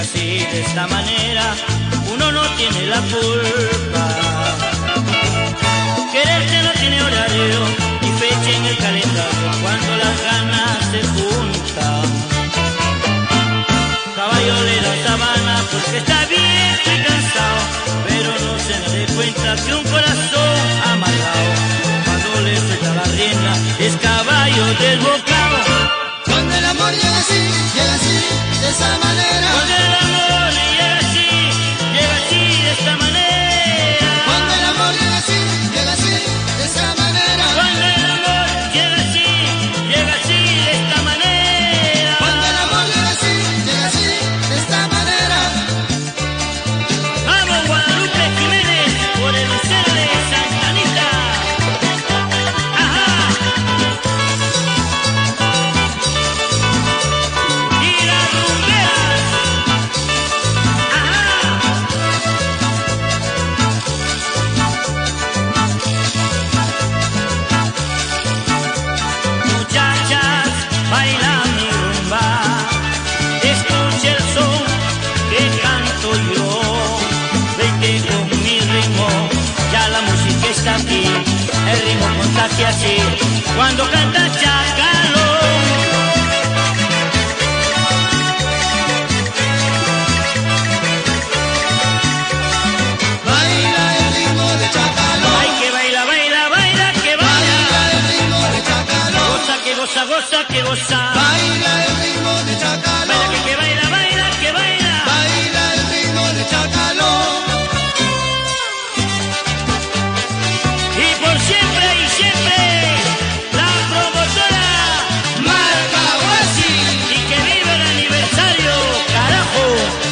así, de esta manera, uno no tiene la culpa. Quererte no tiene horario ni fecha en el calendario, cuando las ganas se juntan. Caballo de la sabana porque está viejo y cansado, pero no se da cuenta que un corazón amargado, cuando le suelta la rienda, es caballo desbocado. Cuando el amor llega así, de esa manera. Cuando el amor llega así, de esta manera. Cuando el amor llega así, de esa manera. Cuando el amor llega así, de esta manera. Cuando el amor llega así, de esta manera. Vamos Guadalupe Jiménez, por el lucero de Santa Anita. Ajá. Y las rumberas. Ajá. Muchachas, baila mi rumba, escucha el son que canto yo, vete con mi ritmo, ya la música está aquí, el ritmo contagia así, cuando canta Chacalón. Baila el ritmo de Chacalón. Ay, que baila, baila, baila, que baila, Baila el ritmo de Chacalón. goza, que goza, goza, que goza, Baila el ritmo de baila, Chacalón. que baila, baila, que baila. Baila el ritmo de Chacalón. Y por siempre y siempre, la promotora Marca Huasi. y que vive el aniversario, carajo.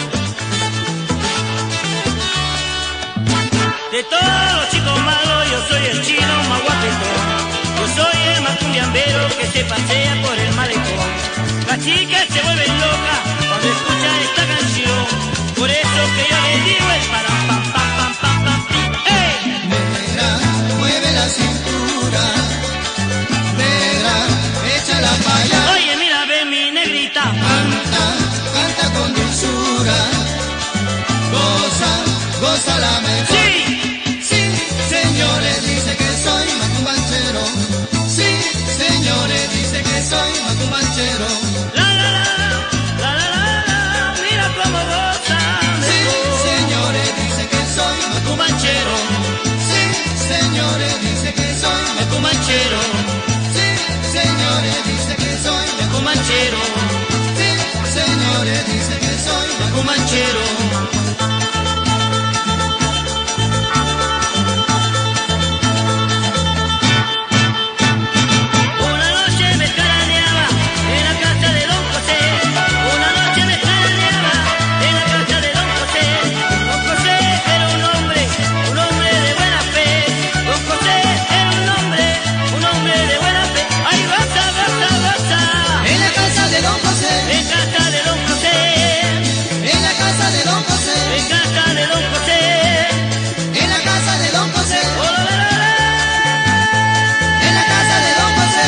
De todos los chicos malos, yo soy el chino más guapetón. Yo soy el macumbiambero que se pasea por el malecón. Las chicas se vuelven locas cuando escuchan esta canción. Por eso que yo les digo el param pam pam pam pam pam pim. ¡Ey! Negra, mueve la cintura. Negra, échala pa' allá. Oye, mira, ve mi negrita. Canta, canta con dulzura. Goza, goza la mejor. Sí, Sí, señores, dice que soy macumbanchero. Sí, señores, dice que soy macumbanchero. la la la, la la la la, mira cómo goza. Sí, señores, dice que soy Cumanchero, Sí, señores, dice que soy cumanchero, Sí, señores, dice que soy cumanchero, Sí, señores, dice que soy cumanchero. Una noche me caraneaba en la casa de Don José. Una noche me caraneaba en la casa de Don José. Don José era un hombre de buena fe. Don José era un hombre de buena fe. Ay, goza, goza, goza. En la casa de Don José, En casa de Don José, en la casa de Don José, en casa de Don José. en la casa de Don José, Oh, la, la, la, la. en la casa de Don José.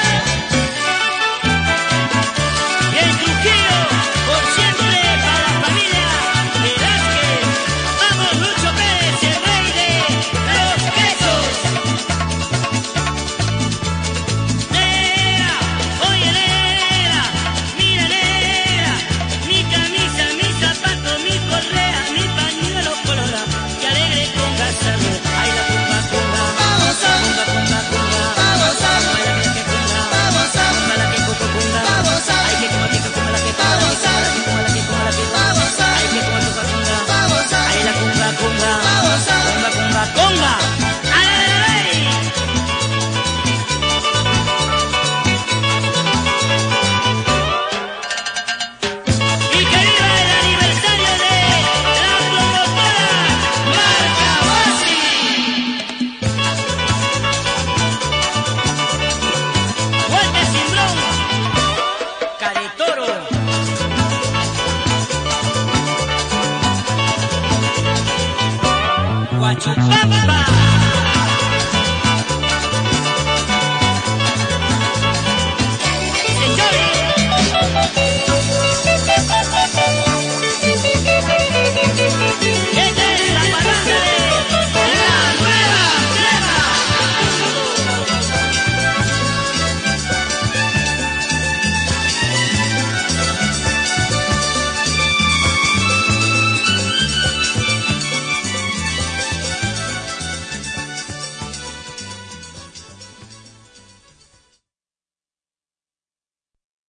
Y en Trujillo, por siempre para la familia Velázquez. Vamos, Lucho Pérez, el rey de los quesos. Negra, oye negra, mira negra, mi camisa, mis zapatos, mi correa, mi pañuelo colorado, que alegre con gasarlo. Ay, la cumba, cumba, Vamos a, cumba, cumba, cumba. vamos a, Baila que cumba, vamos a, cumba la que coco cumba. vamos a, Ay, que cumba, que cumba la que cumba, vamos a, la que cumba, la que cumba, la que cumba. vamos a, Ay, que cumba, cumba, cumba. vamos a, Ay, la cumba, cumba. vamos a. Cumba, cumba, conga. Ay, ay, ay. Y que viva el aniversario de la promotora Marca Huasi. Walter Simbrón, Caretoro. Guachupá.